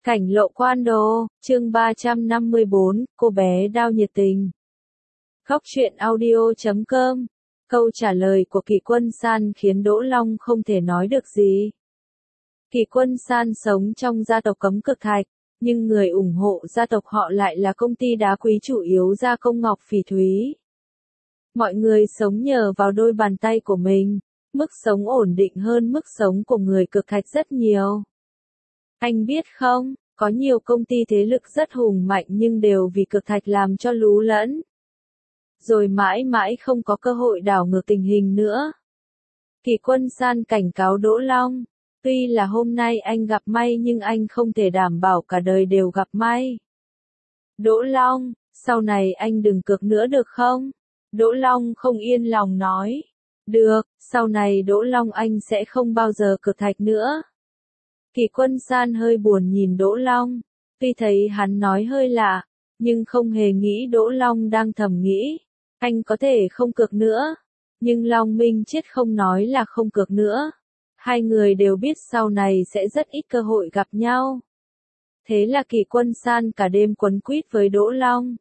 Cảnh lộ quan đồ, chương 354, cô bé đao nhiệt tình. Góc truyện audio.com. Câu trả lời của Kỷ Quân San khiến Đỗ Long không thể nói được gì. Kỷ Quân San sống trong gia tộc Cấm Cực Thạch, nhưng người ủng hộ gia tộc họ lại là công ty đá quý chủ yếu gia công ngọc phỉ thúy. Mọi người sống nhờ vào đôi bàn tay của mình, mức sống ổn định hơn mức sống của người Cực Thạch rất nhiều. Anh biết không, có nhiều công ty thế lực rất hùng mạnh nhưng đều vì Cực Thạch làm cho lú lẫn. Rồi mãi mãi không có cơ hội đảo ngược tình hình nữa. Kỷ Quân San cảnh cáo Đỗ Long, tuy là hôm nay anh gặp may nhưng anh không thể đảm bảo cả đời đều gặp may. Đỗ Long, sau này anh đừng cược nữa được không? Đỗ Long không yên lòng nói. Được, sau này Đỗ Long anh sẽ không bao giờ Cực Thạch nữa. Kỷ Quân San hơi buồn nhìn Đỗ Long, tuy thấy hắn nói hơi lạ, nhưng không hề nghĩ Đỗ Long đang thầm nghĩ, anh có thể không cược nữa, nhưng Long Minh Chiết không nói là không cược nữa. Hai người đều biết sau này sẽ rất ít cơ hội gặp nhau. Thế là Kỷ Quân San cả đêm quấn quýt với Đỗ Long.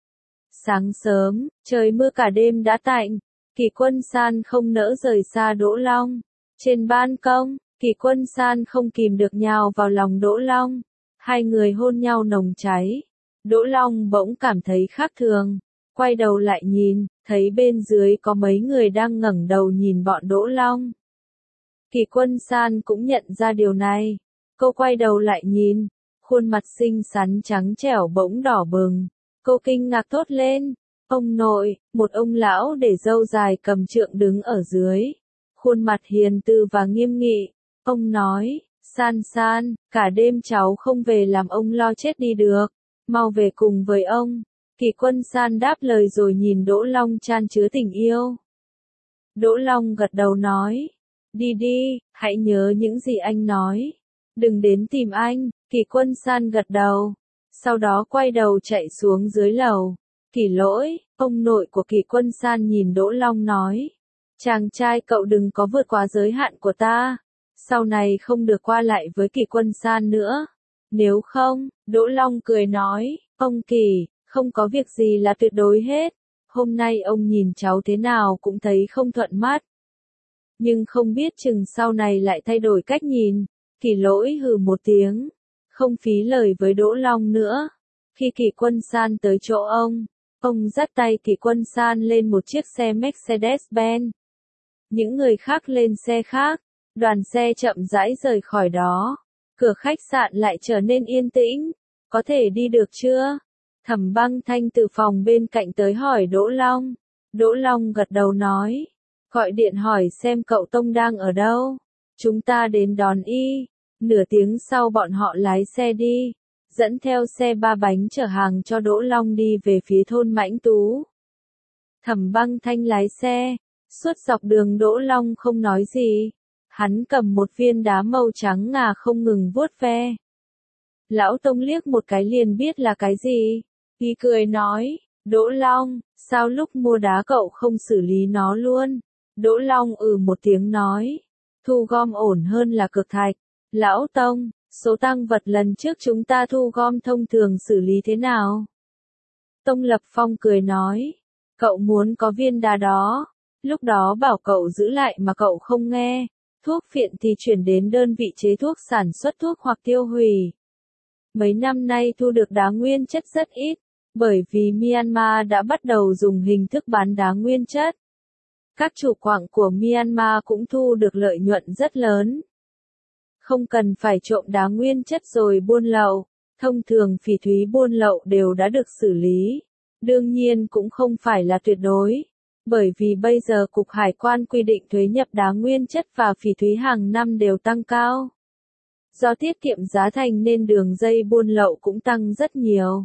Sáng sớm, trời mưa cả đêm đã tạnh, Kỷ Quân San không nỡ rời xa Đỗ Long. Trên ban công, Kỷ Quân San không kìm được nhào vào lòng Đỗ Long. Hai người hôn nhau nồng cháy. Đỗ Long bỗng cảm thấy khác thường. Quay đầu lại nhìn, thấy bên dưới có mấy người đang ngẩng đầu nhìn bọn Đỗ Long. Kỷ Quân San cũng nhận ra điều này. Cô quay đầu lại nhìn, khuôn mặt xinh xắn trắng trẻo bỗng đỏ bừng. Cô kinh ngạc thốt lên. Ông nội, một ông lão để râu dài cầm trượng đứng ở dưới. Khuôn mặt hiền từ và nghiêm nghị. Ông nói, San San, cả đêm cháu không về làm ông lo chết đi được, mau về cùng với ông. Kỷ Quân San đáp lời rồi nhìn Đỗ Long chan chứa tình yêu. Đỗ Long gật đầu nói, đi đi, hãy nhớ những gì anh nói. Đừng đến tìm anh. Kỷ Quân San gật đầu. Sau đó quay đầu chạy xuống dưới lầu. Kỷ lỗi, ông nội của Kỷ Quân San nhìn Đỗ Long nói. Chàng trai cậu đừng có vượt quá giới hạn của ta. Sau này không được qua lại với Kỷ Quân San nữa. Nếu không, Đỗ Long cười nói, ông Kỷ, không có việc gì là tuyệt đối hết. Hôm nay ông nhìn cháu thế nào cũng thấy không thuận mắt. Nhưng không biết chừng sau này lại thay đổi cách nhìn. Kỷ lỗi hừ một tiếng, không phí lời với Đỗ Long nữa. Khi Kỷ Quân San tới chỗ ông dắt tay Kỷ Quân San lên một chiếc xe Mercedes-Benz. Những người khác lên xe khác. Đoàn xe chậm rãi rời khỏi đó. Cửa khách sạn lại trở nên yên tĩnh. Có thể đi được chưa? Thẩm Băng Thanh từ phòng bên cạnh tới hỏi Đỗ Long. Đỗ Long gật đầu nói. Gọi điện hỏi xem cậu Tông đang ở đâu. Chúng ta đến đón y. Nửa tiếng sau bọn họ lái xe đi. Dẫn theo xe ba bánh chở hàng cho Đỗ Long đi về phía thôn Mãnh Tú. Thẩm Băng Thanh lái xe. Suốt dọc đường Đỗ Long không nói gì. Hắn cầm một viên đá màu trắng ngà không ngừng vuốt ve. Lão Tông liếc một cái liền biết là cái gì. Y cười nói, Đỗ Long, sao lúc mua đá cậu không xử lý nó luôn? Đỗ Long một tiếng nói, thu gom ổn hơn là Cực Thạch. Lão Tông, số tang vật lần trước chúng ta thu gom thông thường xử lý thế nào? Tông Lập Phong cười nói, cậu muốn có viên đá đó. Lúc đó bảo cậu giữ lại mà cậu không nghe. Thuốc phiện thì chuyển đến đơn vị chế thuốc sản xuất thuốc hoặc tiêu hủy. Mấy năm nay thu được đá nguyên chất rất ít, bởi vì Myanmar đã bắt đầu dùng hình thức bán đá nguyên chất. Các chủ quặng của Myanmar cũng thu được lợi nhuận rất lớn. Không cần phải trộm đá nguyên chất rồi buôn lậu, thông thường phỉ thúy buôn lậu đều đã được xử lý. Đương nhiên cũng không phải là tuyệt đối. Bởi vì bây giờ Cục Hải quan quy định thuế nhập đá nguyên chất và phỉ thúy hàng năm đều tăng cao. Do tiết kiệm giá thành nên đường dây buôn lậu cũng tăng rất nhiều.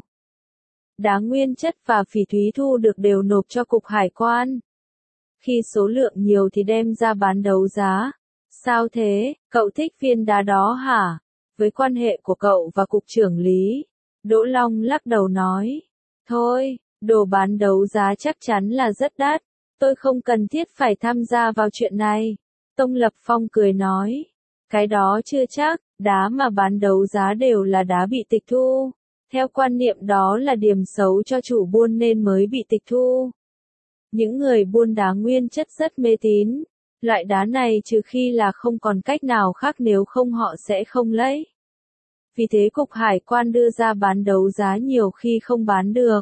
Đá nguyên chất và phỉ thúy thu được đều nộp cho Cục Hải quan. Khi số lượng nhiều thì đem ra bán đấu giá. Sao thế, cậu thích viên đá đó hả? Với quan hệ của cậu và Cục trưởng Lý, Đỗ Long lắc đầu nói. Thôi, đồ bán đấu giá chắc chắn là rất đắt. Tôi không cần thiết phải tham gia vào chuyện này. Tông Lập Phong cười nói. Cái đó chưa chắc, Đá mà bán đấu giá đều là đá bị tịch thu. Theo quan niệm đó là điểm xấu cho chủ buôn nên mới bị tịch thu. Những người buôn đá nguyên chất rất mê tín. Loại đá này trừ khi là không còn cách nào khác, nếu không họ sẽ không lấy. Vì thế cục hải quan đưa ra bán đấu giá nhiều khi không bán được.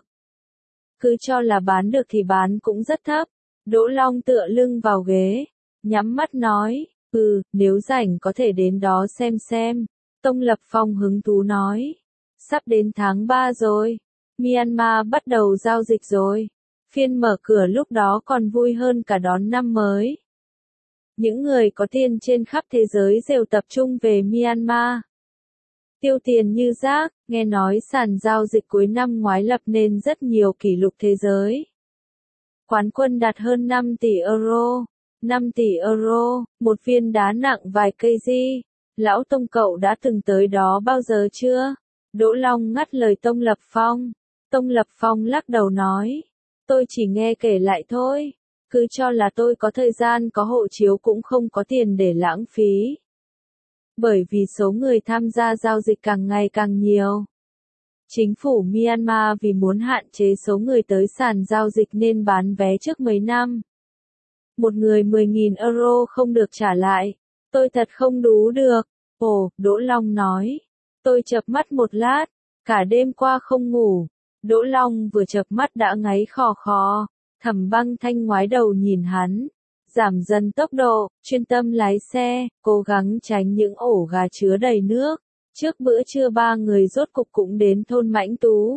Cứ cho là bán được thì bán cũng rất thấp. Đỗ Long tựa lưng vào ghế, nhắm mắt nói, nếu rảnh có thể đến đó xem. Tông Lập Phong hứng thú nói, sắp đến tháng 3 rồi, Myanmar bắt đầu giao dịch rồi. Phiên mở cửa lúc đó còn vui hơn cả đón năm mới. Những người có tiền trên khắp thế giới đều tập trung về Myanmar. Tiêu tiền như rác, nghe nói sàn giao dịch cuối năm ngoái lập nên rất nhiều kỷ lục thế giới. Quán quân đạt hơn 5 tỷ euro. 5 tỷ euro, một viên đá nặng vài kg. Lão Tông cậu đã từng tới đó bao giờ chưa? Đỗ Long ngắt lời Tông Lập Phong. Tông Lập Phong lắc đầu nói, tôi chỉ nghe kể lại thôi. Cứ cho là tôi có thời gian có hộ chiếu cũng không có tiền để lãng phí. Bởi vì số người tham gia giao dịch càng ngày càng nhiều. Chính phủ Myanmar vì muốn hạn chế số người tới sàn giao dịch nên bán vé trước mấy năm. Một người 10.000 euro không được trả lại. Tôi thật không đú được. Ồ, Đỗ Long nói. Tôi chợp mắt một lát. Cả đêm qua không ngủ. Đỗ Long vừa chợp mắt đã ngáy khò khò. Thẩm Băng Thanh ngoái đầu nhìn hắn. Giảm dần tốc độ, chuyên tâm lái xe, cố gắng tránh những ổ gà chứa đầy nước. Trước bữa trưa ba người rốt cục cũng đến thôn Mãnh Tú.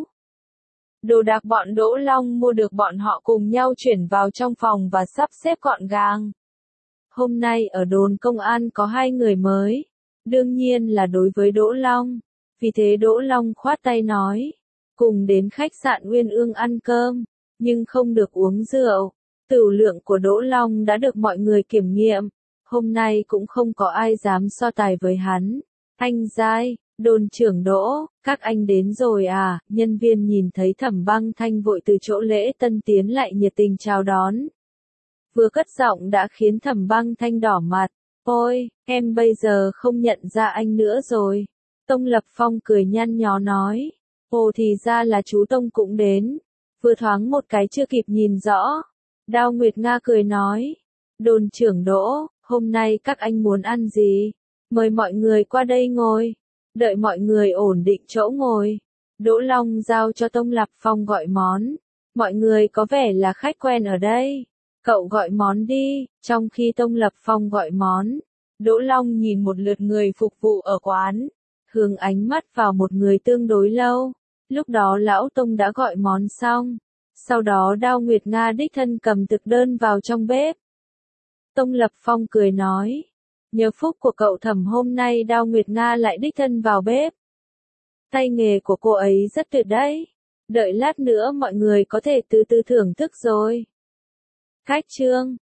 Đồ đạc bọn Đỗ Long mua được bọn họ cùng nhau chuyển vào trong phòng và sắp xếp gọn gàng. Hôm nay ở đồn công an có 2 người mới. Đương nhiên là đối với Đỗ Long. Vì thế Đỗ Long khoát tay nói. Cùng đến khách sạn Uyên Ương ăn cơm. Nhưng không được uống rượu. Tửu lượng của Đỗ Long đã được mọi người kiểm nghiệm. Hôm nay cũng không có ai dám so tài với hắn. Anh Giai, đồn trưởng Đỗ, các anh đến rồi à? Nhân viên nhìn thấy Thẩm Băng Thanh vội từ chỗ lễ tân tiến lại nhiệt tình chào đón. Vừa cất giọng đã khiến Thẩm Băng Thanh đỏ mặt. Ôi, em bây giờ không nhận ra anh nữa rồi. Tông Lập Phong cười nhăn nhó nói. Ồ thì ra là chú Tông cũng đến. Vừa thoáng một cái chưa kịp nhìn rõ. Đao Nguyệt Nga cười nói. Đồn trưởng Đỗ, hôm nay các anh muốn ăn gì? Mời mọi người qua đây ngồi. Đợi mọi người ổn định chỗ ngồi. Đỗ Long giao cho Tông Lập Phong gọi món. Mọi người có vẻ là khách quen ở đây. Cậu gọi món đi. Trong khi Tông Lập Phong gọi món, Đỗ Long nhìn một lượt người phục vụ ở quán. Hướng ánh mắt vào một người tương đối lâu. Lúc đó lão Tông đã gọi món xong. Sau đó Đao Nguyệt Nga đích thân cầm thực đơn vào trong bếp. Tông Lập Phong cười nói. Nhờ phúc của cậu Thẩm hôm nay Đao Nguyệt Nga lại đích thân vào bếp. Tay nghề của cô ấy rất tuyệt đấy. Đợi lát nữa mọi người có thể từ từ thưởng thức rồi. Khách trương.